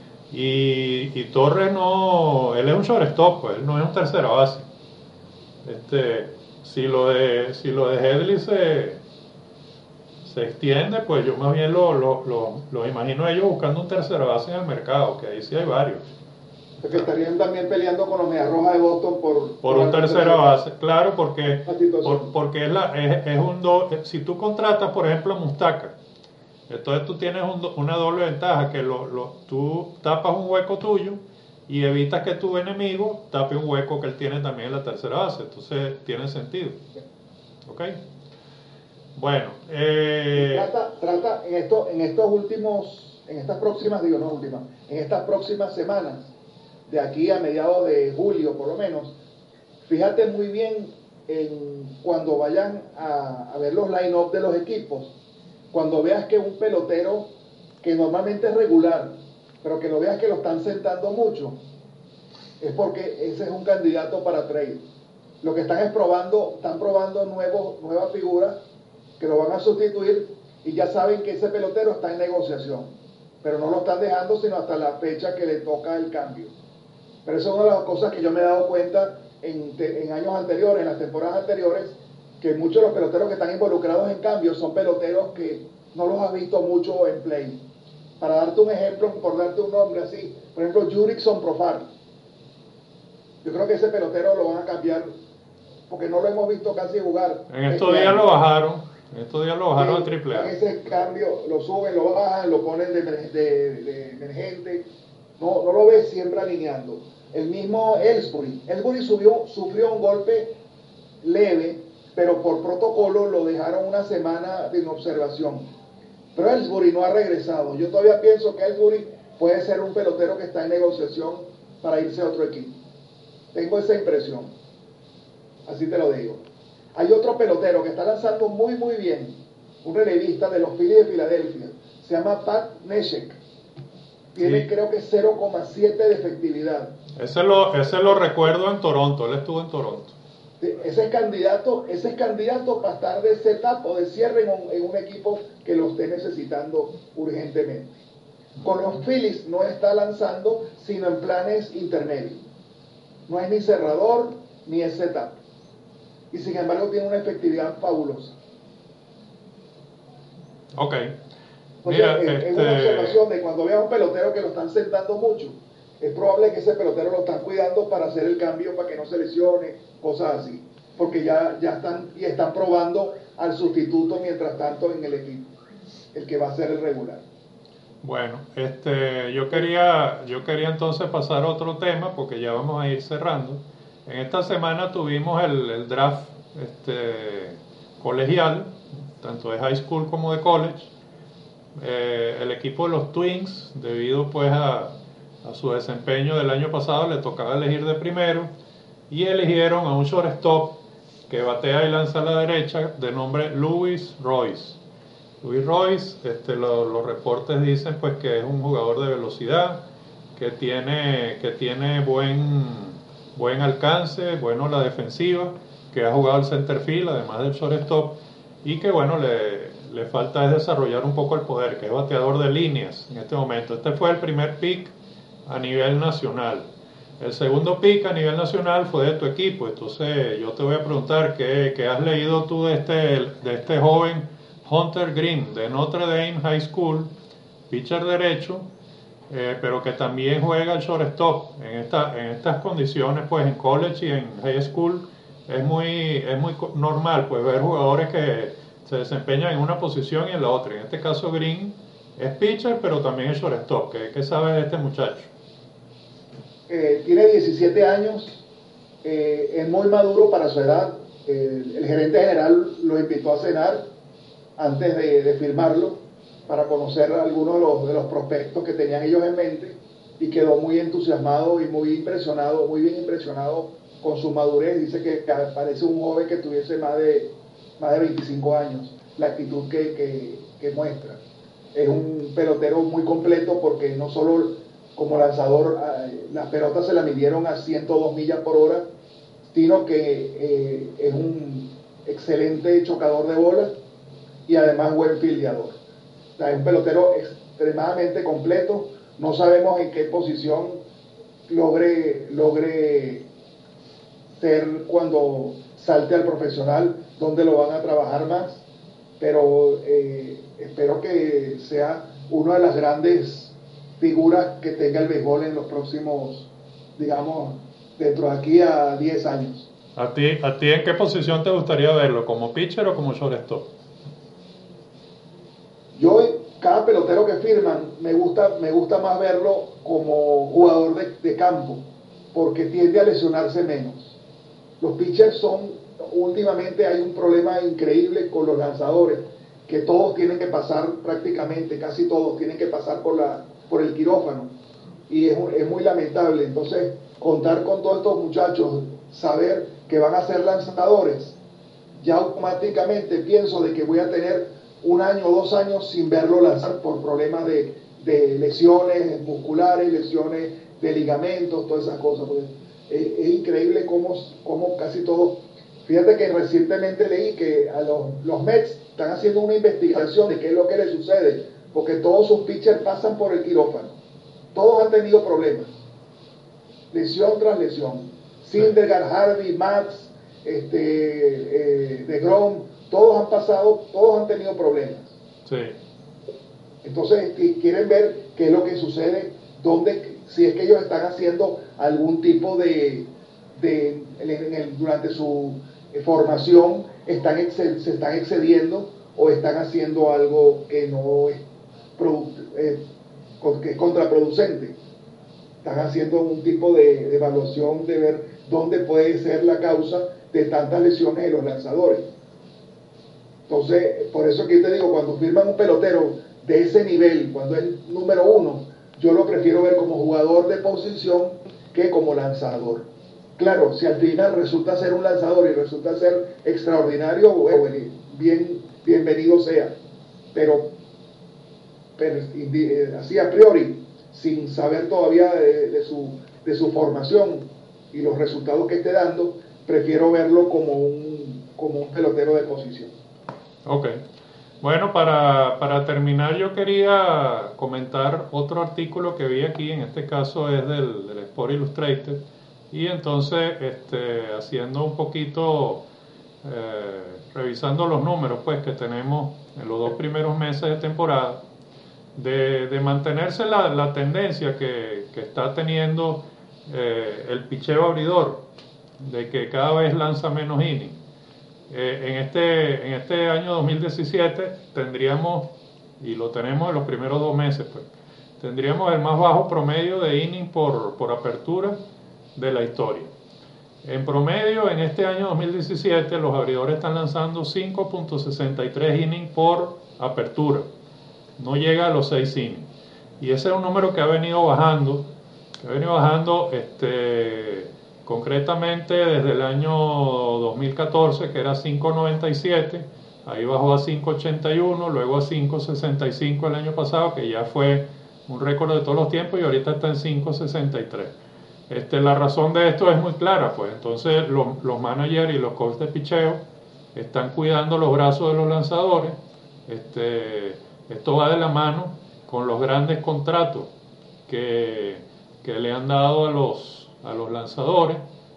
Y, y Torres no, él es un shortstop, pues, él no es un tercera base. Este, si lo de, si lo de Headley se, se extiende, pues yo más bien lo, lo, lo, lo imagino a ellos buscando un tercera base en el mercado, que ahí sí hay varios. Porque estarían también peleando con los Medias Rojas de Boston por, por, por un tercera base, claro, porque, por, porque es, la, es, es un do, si tú contratas, por ejemplo, a Mustaka, entonces tú tienes un, una doble ventaja, que lo, lo, tú tapas un hueco tuyo y evitas que tu enemigo tape un hueco que él tiene también en la tercera base, entonces tiene sentido. ¿Ok? Bueno, eh, trata, trata en, esto, en estos últimos, en estas próximas, digo no últimas, en estas próximas semanas, de aquí a mediados de julio por lo menos, fíjate muy bien en, cuando vayan a, a ver los line-up de los equipos, cuando veas que un pelotero que normalmente es regular, pero que lo veas que lo están sentando mucho, es porque ese es un candidato para trade. Lo que están es probando, están probando nuevos, nuevas figuras que lo van a sustituir y ya saben que ese pelotero está en negociación, pero no lo están dejando sino hasta la fecha que le toca el cambio. Pero eso es una de las cosas que yo me he dado cuenta en, en años anteriores, en las temporadas anteriores, que muchos de los peloteros que están involucrados en cambios son peloteros que no los has visto mucho en play. Para darte un ejemplo, por darte un nombre así, por ejemplo, Jurickson Profar. Yo creo que ese pelotero lo van a cambiar porque no lo hemos visto casi jugar. En estos este días año. lo bajaron, en estos días lo bajaron sí, a triple A. En ese cambio lo suben, lo bajan, lo ponen de, de, de emergente. No, no lo ves siempre alineando. El mismo Ellsbury. Ellsbury subió, sufrió un golpe leve, pero por protocolo lo dejaron una semana de inobservación. Pero Ellsbury no ha regresado. Yo todavía pienso que Ellsbury puede ser un pelotero que está en negociación para irse a otro equipo. Tengo esa impresión. Así te lo digo. Hay otro pelotero que está lanzando muy muy bien, un relevista de los Phillies de Filadelfia. Se llama Pat Neshek. Tiene sí. creo que cero coma siete de efectividad. Ese lo, ese lo recuerdo en Toronto, él estuvo en Toronto. Ese es candidato, ese es candidato para estar de setup o de cierre en un, en un equipo que lo esté necesitando urgentemente. Con los Phillies no está lanzando, sino en planes intermedios. No es ni cerrador ni es setup. Y sin embargo tiene una efectividad fabulosa. Ok. Mira, es, este... es una observación de cuando veas un pelotero que lo están sentando mucho, es probable que ese pelotero lo están cuidando para hacer el cambio, para que no se lesione, cosas así. Porque ya, ya están y están probando al sustituto mientras tanto en el equipo, el que va a ser el regular. Bueno, este, yo quería, yo quería entonces pasar a otro tema porque ya vamos a ir cerrando. En esta semana tuvimos el, el draft este, colegial, tanto de high school como de college. Eh, el equipo de los Twins, debido pues a, a su desempeño del año pasado, le tocaba elegir de primero y eligieron a un shortstop que batea y lanza a la derecha de nombre Luis Royce. Luis Royce, este, lo, los reportes dicen pues que es un jugador de velocidad, que tiene, que tiene buen, buen alcance, bueno la defensiva, que ha jugado el center field además del shortstop y que bueno le, le falta es desarrollar un poco el poder, que es bateador de líneas en este momento. Este fue el primer pick a nivel nacional. El segundo pick a nivel nacional fue de tu equipo, entonces yo te voy a preguntar qué, qué has leído tú de este, de este joven Hunter Green de Notre Dame High School, pitcher derecho, eh, pero que también juega el shortstop. En, esta, en estas condiciones, pues en college y en high school es muy, es muy normal pues ver jugadores que se desempeñan en una posición y en la otra. En este caso Green es pitcher, pero también es shortstop. ¿Qué, qué sabes de este muchacho? Eh, tiene diecisiete años, eh, es muy maduro para su edad. Eh, el gerente general lo invitó a cenar antes de, de firmarlo para conocer algunos de los, de los prospectos que tenían ellos en mente y quedó muy entusiasmado y muy impresionado, muy bien impresionado con su madurez. Dice que, que parece un joven que tuviese más de, más de veinticinco años, la actitud que, que, que muestra. Es un pelotero muy completo porque no solo como lanzador, eh, las pelotas se la midieron a ciento dos millas por hora, sino que eh, es un excelente chocador de bolas y además buen fildeador. O sea, es un pelotero extremadamente completo. No sabemos en qué posición logre, logre ser cuando salte al profesional, dónde lo van a trabajar más, pero eh, espero que sea una de las grandes figuras que tenga el béisbol en los próximos, digamos, dentro de aquí a diez años. ¿A ti, a ti en qué posición te gustaría verlo? ¿Como pitcher o como shortstop? Yo, cada pelotero que firman, me gusta, me gusta más verlo como jugador de, de campo, porque tiende a lesionarse menos. Los pitchers son, últimamente hay un problema increíble con los lanzadores, que todos tienen que pasar prácticamente, casi todos tienen que pasar por, la, por el quirófano, y es, es muy lamentable. Entonces, contar con todos estos muchachos, saber que van a ser lanzadores, ya automáticamente pienso de que voy a tener un año o dos años sin verlo lanzar por problemas de, de lesiones musculares, lesiones de ligamentos, todas esas cosas. Pues, eh, es increíble cómo, cómo casi todo. Fíjate que recientemente leí que a los, los Mets están haciendo una investigación de qué es lo que les sucede, porque todos sus pitchers pasan por el quirófano. Todos han tenido problemas, lesión tras lesión. Syndergaard, Harvey, Max, este, eh, DeGrom, todos han pasado, todos han tenido problemas. Sí. Entonces quieren ver qué es lo que sucede, dónde, si es que ellos están haciendo algún tipo de, de en el, durante su formación están se están excediendo o están haciendo algo que no es, eh, que es contraproducente. Están haciendo un tipo de, de evaluación de ver dónde puede ser la causa de tantas lesiones en los lanzadores. Entonces, por eso que yo te digo, cuando firman un pelotero de ese nivel, cuando es número uno, yo lo prefiero ver como jugador de posición que como lanzador. Claro, si al final resulta ser un lanzador y resulta ser extraordinario, bueno, bien, bienvenido sea. Pero, pero así a priori, sin saber todavía de, de, su, de su formación y los resultados que esté dando, prefiero verlo como un, como un pelotero de posición. Ok. Bueno, para, para terminar yo quería comentar otro artículo que vi aquí, en este caso es del, del Sport Illustrated, y entonces este, haciendo un poquito, eh, revisando los números pues que tenemos en los dos primeros meses de temporada, de, de mantenerse la, la tendencia que, que está teniendo eh, el picheo abridor, de que cada vez lanza menos innings. Eh, en, este, en este año dos mil diecisiete tendríamos, y lo tenemos en los primeros dos meses, pues, tendríamos el más bajo promedio de innings por, por apertura de la historia. En promedio, en este año dos mil diecisiete, los abridores están lanzando cinco punto sesenta y tres innings por apertura. No llega a los seis innings. Y ese es un número que ha venido bajando, que ha venido bajando este, concretamente desde el año dos mil catorce, que era cinco noventa y siete, ahí bajó a cinco ochenta y uno, luego a cinco sesenta y cinco el año pasado, que ya fue un récord de todos los tiempos, y ahorita está en cinco sesenta y tres. Este, la razón de esto es muy clara, pues entonces los, los managers y los coaches de picheo están cuidando los brazos de los lanzadores. Este, esto va de la mano con los grandes contratos que, que le han dado a los, a los lanzadores,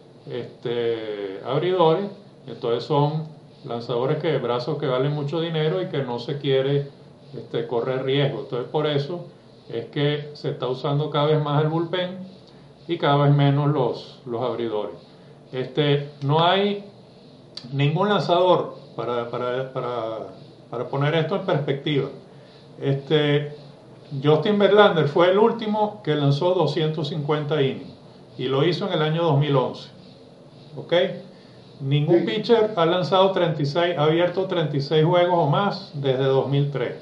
este, abridores. Entonces son lanzadores que brazos que valen mucho dinero y que no se quiere este, correr riesgo. Entonces por eso es que se está usando cada vez más el bullpen y cada vez menos los, los abridores. Este, no hay ningún lanzador, para, para, para, para poner esto en perspectiva, este, Justin Verlander fue el último que lanzó doscientos cincuenta innings y lo hizo en el año dos mil once. ¿Ok? Ningún sí. pitcher ha lanzado treinta y seis, ha abierto treinta y seis juegos o más desde dos mil tres.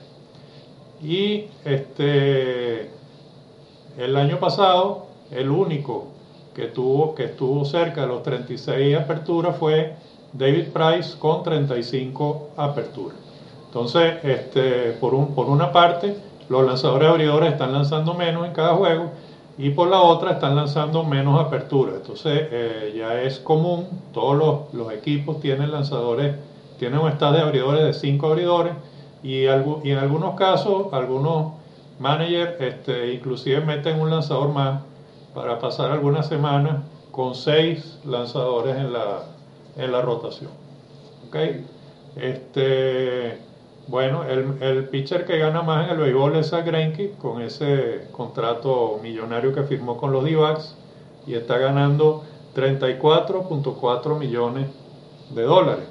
Y este, el año pasado, el único que tuvo que estuvo cerca de los treinta y seis aperturas fue David Price con treinta y cinco aperturas. Entonces, este, por, un, por una parte, los lanzadores abridores están lanzando menos en cada juego y por la otra están lanzando menos aperturas. Entonces, eh, ya es común, todos los, los equipos tienen lanzadores, tienen un staff de abridores de cinco abridores y, algo, y en algunos casos, algunos managers este, inclusive meten un lanzador más para pasar algunas semanas con seis lanzadores en la, en la rotación. ¿Okay? Este, Bueno, el, el pitcher que gana más en el béisbol es Zack Greinke, con ese contrato millonario que firmó con los D-backs, y está ganando treinta y cuatro punto cuatro millones de dólares.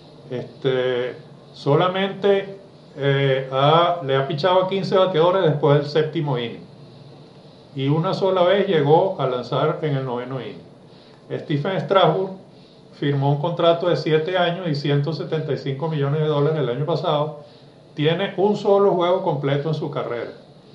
Este, solamente eh, ha- le ha pichado a quince bateadores después del séptimo inning, y una sola vez llegó a lanzar en el noveno inning. Stephen Strasburg firmó un contrato de siete años y ciento setenta y cinco millones de dólares el año pasado. Tiene un solo juego completo en su carrera.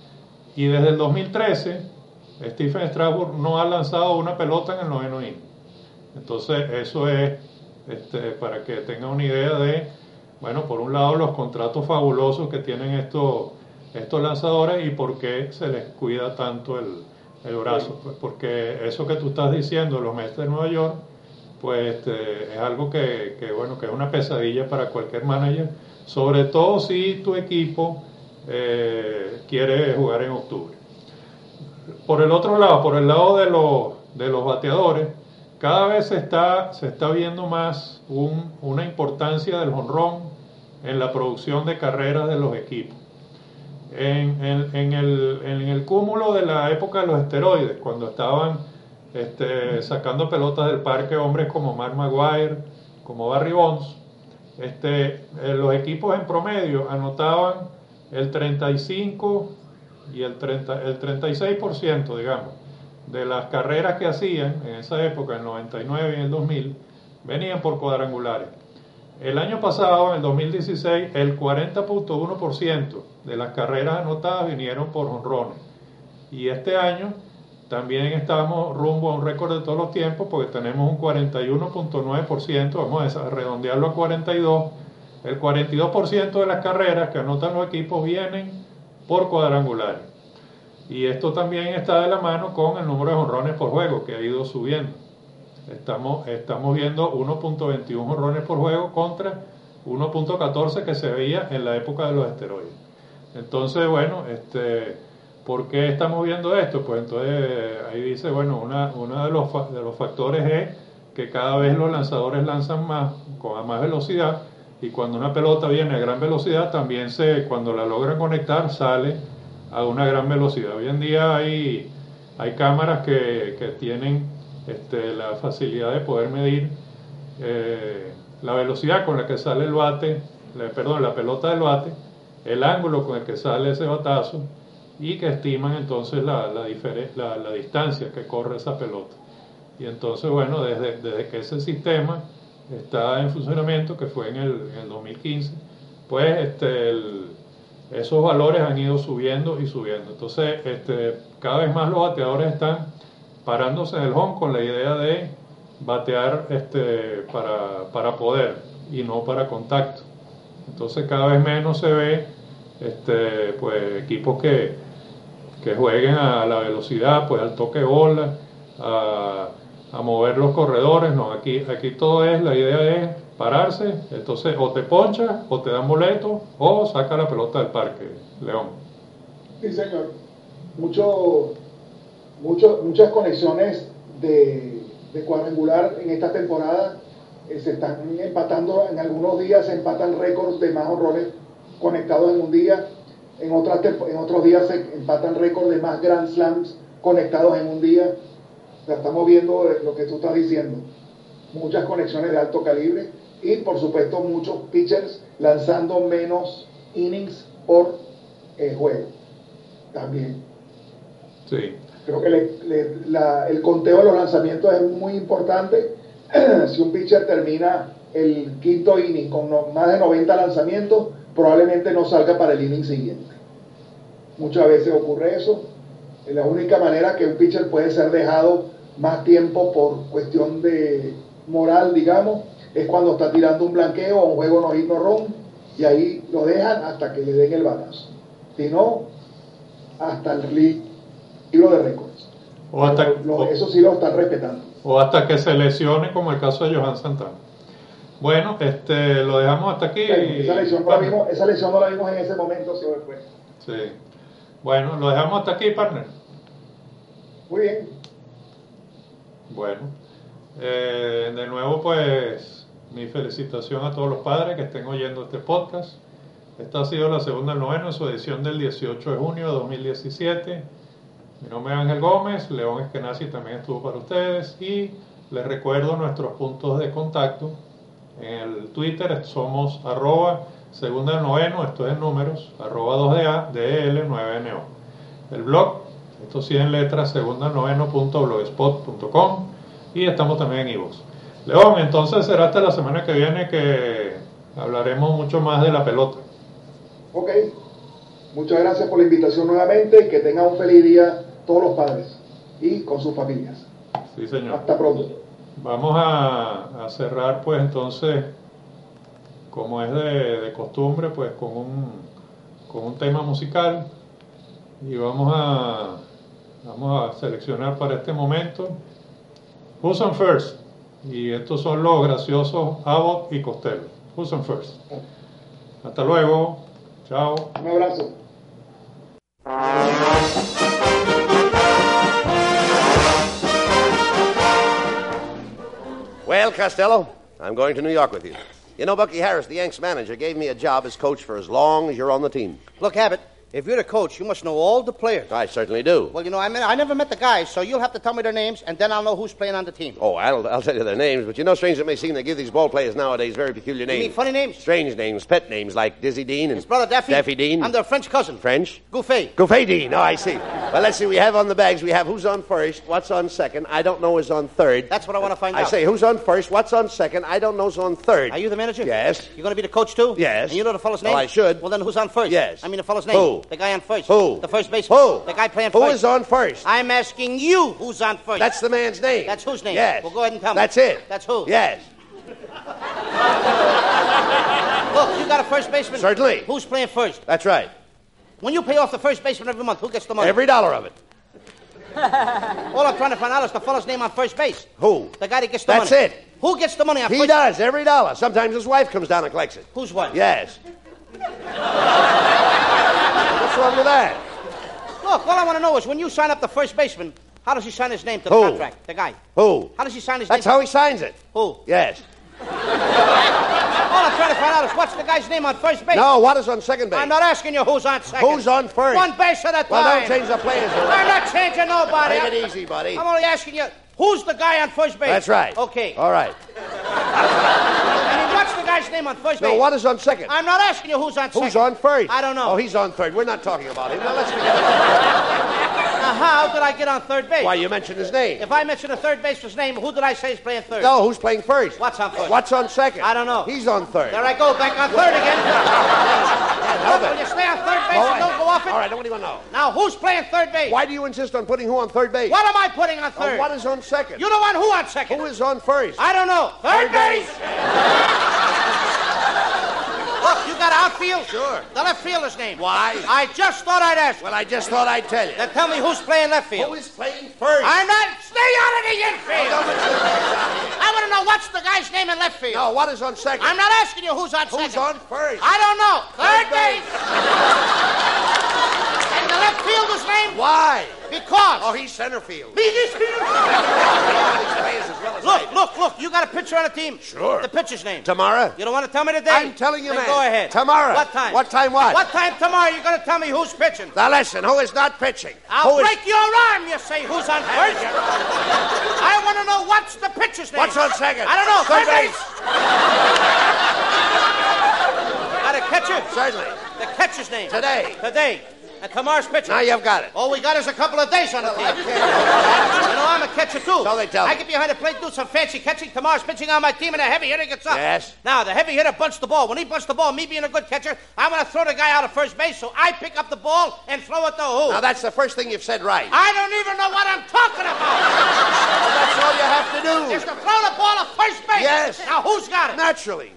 Y desde el dos mil trece, Stephen Strasburg no ha lanzado una pelota en el noveno inning. Entonces, eso es este, para que tengan una idea de, bueno, por un lado, los contratos fabulosos que tienen estos, estos lanzadores y por qué se les cuida tanto el, el brazo. Pues porque eso que tú estás diciendo, los Mets de Nueva York, pues este, es algo que, que, bueno, que es una pesadilla para cualquier manager, sobre todo si tu equipo eh, quiere jugar en octubre. Por el otro lado, por el lado de los, de los bateadores, cada vez se está, se está viendo más un, una importancia del jonrón en la producción de carreras de los equipos. En, en, en, el, en el cúmulo de la época de los esteroides, cuando estaban este, sacando pelotas del parque hombres como Mark McGwire, como Barry Bonds, este, eh, los equipos en promedio anotaban el treinta y cinco y el, treinta, el treinta y seis por ciento, digamos, de las carreras que hacían en esa época, en el noventa y nueve y en el dos mil, venían por cuadrangulares. El año pasado, en el dos mil dieciséis, el cuarenta punto uno por ciento de las carreras anotadas vinieron por jonrones. Y este año también estamos rumbo a un récord de todos los tiempos porque tenemos un cuarenta y uno punto nueve por ciento, vamos a redondearlo a cuarenta y dos. El cuarenta y dos por ciento de las carreras que anotan los equipos vienen por cuadrangulares. Y esto también está de la mano con el número de jonrones por juego, que ha ido subiendo. Estamos, estamos viendo uno punto veintiuno jonrones por juego contra uno punto catorce que se veía en la época de los esteroides. Entonces, bueno, este, ¿por qué estamos viendo esto? Pues entonces ahí dice, bueno, una, uno de los, de los factores es que cada vez los lanzadores lanzan más, con más velocidad, y cuando una pelota viene a gran velocidad, también se, cuando la logran conectar, sale a una gran velocidad. Hoy en día hay, hay cámaras que, que tienen este, la facilidad de poder medir eh, la velocidad con la que sale el bate, la, perdón, la pelota del bate, el ángulo con el que sale ese batazo, y que estiman entonces la, la, la, la distancia que corre esa pelota. Y entonces, bueno, desde, desde que ese sistema está en funcionamiento, que fue en el, en el dos mil quince, pues este, el, esos valores han ido subiendo y subiendo. Entonces, este, cada vez más los bateadores están parándose en el home con la idea de batear este, para, para poder y no para contacto. Entonces, cada vez menos se ve este, pues, equipos que, que jueguen a la velocidad, pues al toque de bola, a, a mover los corredores. No, aquí, aquí todo es, la idea es pararse, entonces o te ponchas, o te dan boleto, o saca la pelota del parque, León. Sí, señor. Mucho, mucho, muchas conexiones de, de cuadrangular en esta temporada eh, se están empatando. En algunos días se empatan récords de más honrones conectados en un día, en, otras, en otros días se empatan récords de más Grand Slams conectados en un día. O sea, estamos viendo lo que tú estás diciendo, muchas conexiones de alto calibre y por supuesto muchos pitchers lanzando menos innings por eh, juego también. Sí. Creo que le, le, la, el conteo de los lanzamientos es muy importante. Si un pitcher termina el quinto inning con no, más de noventa lanzamientos, probablemente no salga para el inning siguiente. Muchas veces ocurre eso. Es la única manera que un pitcher puede ser dejado más tiempo por cuestión de moral, digamos, es cuando está tirando un blanqueo o un juego no hit no run, y ahí lo dejan hasta que le den el batazo. Si no, hasta el libro de récords. O hasta, lo, o, eso sí lo están respetando. O hasta que se lesione, como el caso de Johan Santana. Bueno, este, lo dejamos hasta aquí. Bueno, esa, lesión no la vimos, esa lesión no la vimos en ese momento, sino después. Sí. Bueno, lo dejamos hasta aquí, partner. Muy bien. Bueno, eh, de nuevo, pues, mi felicitación a todos los padres que estén oyendo este podcast. Esta ha sido la segunda del noveno en su edición del dieciocho de junio de dos mil diecisiete. Mi nombre es Ángel Gómez, León Eskenazi también estuvo para ustedes y les recuerdo nuestros puntos de contacto. En el Twitter somos arroba segunda del noveno, esto es en números, arroba dos D A D L nueve N O. El blog, esto sí en letras, segunda del noveno punto blogspot punto com y estamos también en iVoox. León, entonces será hasta la semana que viene que hablaremos mucho más de la pelota. Ok, muchas gracias por la invitación nuevamente y que tengan un feliz día todos los padres y con sus familias. Sí, señor. Hasta pronto. Vamos a, a cerrar pues entonces, como es de, de costumbre, pues con un, con un tema musical y vamos a, vamos a seleccionar para este momento Who's on First, y estos son los graciosos Abbott y Costello. Who's on First. Hasta luego. Chao. Un abrazo. Well, Costello, I'm going to New York with you. You know, Bucky Harris, the Yanks manager, gave me a job as coach for as long as you're on the team. Look, Abbott, if you're the coach, you must know all the players. I certainly do. Well, you know, I mean, I never met the guys, so you'll have to tell me their names, and then I'll know who's playing on the team. Oh, I'll, I'll tell you their names, but you know, strange it may seem, they give these ball players nowadays very peculiar names. You mean funny names? Strange names, pet names, like Dizzy Dean and... His brother Daffy? Daffy Dean. I'm their French cousin. French? Gouffet. Gouffet Dean, oh, I see. Well, let's see, we have on the bags, we have who's on first, what's on second, I don't know who's on third. That's what I want to find I out. I say, who's on first, what's on second, I don't know who's on third. Are you the manager? Yes. You're going to be the coach, too? Yes. And you know the fellow's name? Well, I should. Well, then who's on first? Yes. I mean the fellow's name. Who? The guy on first. Who? The first baseman. Who? The guy playing Who first. is on first? I'm asking you who's on first. That's the man's name. That's whose name? Yes. Well, go ahead and tell me. That's it. That's who? Yes. Look, you got a first baseman? Certainly. Who's playing first? That's right. When you pay off the first baseman every month, who gets the money? Every dollar of it. All I'm trying to find out is the fellow's name on first base. Who? The guy that gets the That's money. it. Who gets the money on He first? does, every dollar. Sometimes his wife comes down and collects it. Whose wife? Yes. What's wrong with that? Look, all I want to know is when you sign up the first baseman, how does he sign his name to the Who? contract? The guy. Who? How does he sign his That's name? how he signs it. Who? Yes. All I'm trying to find out is what's the guy's name on first base? No, what is on second base? I'm not asking you who's on second. Who's on first? One base at a time. Well, don't change the players around. I'm not changing nobody. Take it easy, buddy. I'm only asking you, who's the guy on first base? That's right. Okay. All right. I mean, what's the guy's name on first base? No, what is on second? I'm not asking you who's on second. Who's on first? I don't know. Oh, he's on third. We're not talking about him. Now, let's forget about him. Now, how did I get on third base? Why, you mentioned his name. If I mention a third baseman's name, who did I say is playing third? No, who's playing first? What's on first? What's on second? I don't know. He's on third. There I go, back on third again. Look, will you stay on third base All and don't go off it? All right, nobody will know. Now, who's playing third base? Why do you insist on putting who on third base? What am I putting on Oh, third? what is on second? You don't want who on second? Who is on first? I don't know. Third, Third base. base. Look, you got outfield? Sure. The left fielder's name. Why? I just thought I'd ask. Well, I just thought I'd tell you. Then tell me who's playing left field. Who is playing first? I'm not. Stay out of the infield. Don't mention the names out here. I want to know what's the guy's name in left field. No, what is on second? I'm not asking you who's on Who's second. on first? I don't know. Third, Third base. And the left fielder's name? Why? Because. Oh, he's center field. He's field. These players as well as I Look, do. look, look. You got a pitcher on the team. Sure. The pitcher's name. Tomorrow? You don't want to tell me today? I'm telling you, Then man. Go ahead. Tomorrow. What time? What time what? What time tomorrow you're going to tell me who's pitching? Now listen, who is not pitching? I'll who is- break your arm, you say. Who's on first? I want to know what's the pitcher's name. What's on second? I don't know. Third Third base. Got a catcher? Certainly. The catcher's name. Today. Today. And tomorrow's pitcher. Now you've got it. All we got is a couple of days on the team. You know, I'm a catcher, too. So they tell I me. get behind the plate, do some fancy catching. Tomorrow's pitching on my team, and a heavy hitter gets up. Yes. Now, the heavy hitter bunts the ball. When he bunts the ball, me being a good catcher, I'm going to throw the guy out of first base, so I pick up the ball and throw it to who? Now that's the first thing you've said right. I don't even know what I'm talking about. Well, that's all you have to do. Just to throw the ball at first base. Yes. Now, who's got it? Naturally.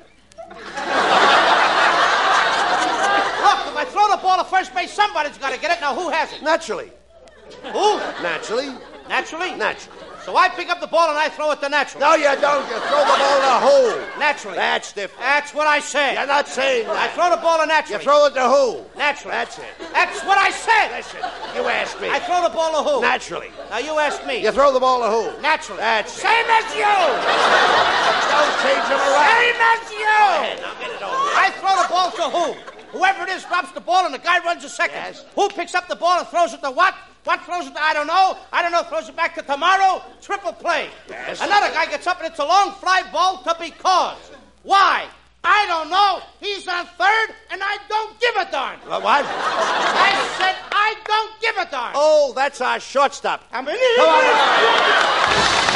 Look, if I throw the ball at first base, somebody's got to get it. Now, who has it? Naturally. Who? Naturally. Naturally? Naturally. So I pick up the ball and I throw it to Naturally. No, you don't. You throw the ball in a hole. Naturally. That's different. That's what I said. You're not saying I that. throw the ball to Naturally. You throw it to who? Naturally. That's it. That's what I said. Listen, you asked me. I throw the ball to who? Naturally. Now you ask me. You throw the ball to who? Naturally. That's it. Same as you. Don't change them around. Same as you. Go ahead, now get it over. I throw the ball to who? Whoever it is drops the ball and the guy runs a second. Yes. Who picks up the ball and throws it to what? What throws it to I don't know. I don't know, throws it back to tomorrow. Triple play. Yes. Another guy gets up and it's a long fly ball to be caught. Why? I don't know. He's on third and I don't give a darn. Uh, what? I said I don't give a darn. Oh, that's our shortstop. I'm an Come on.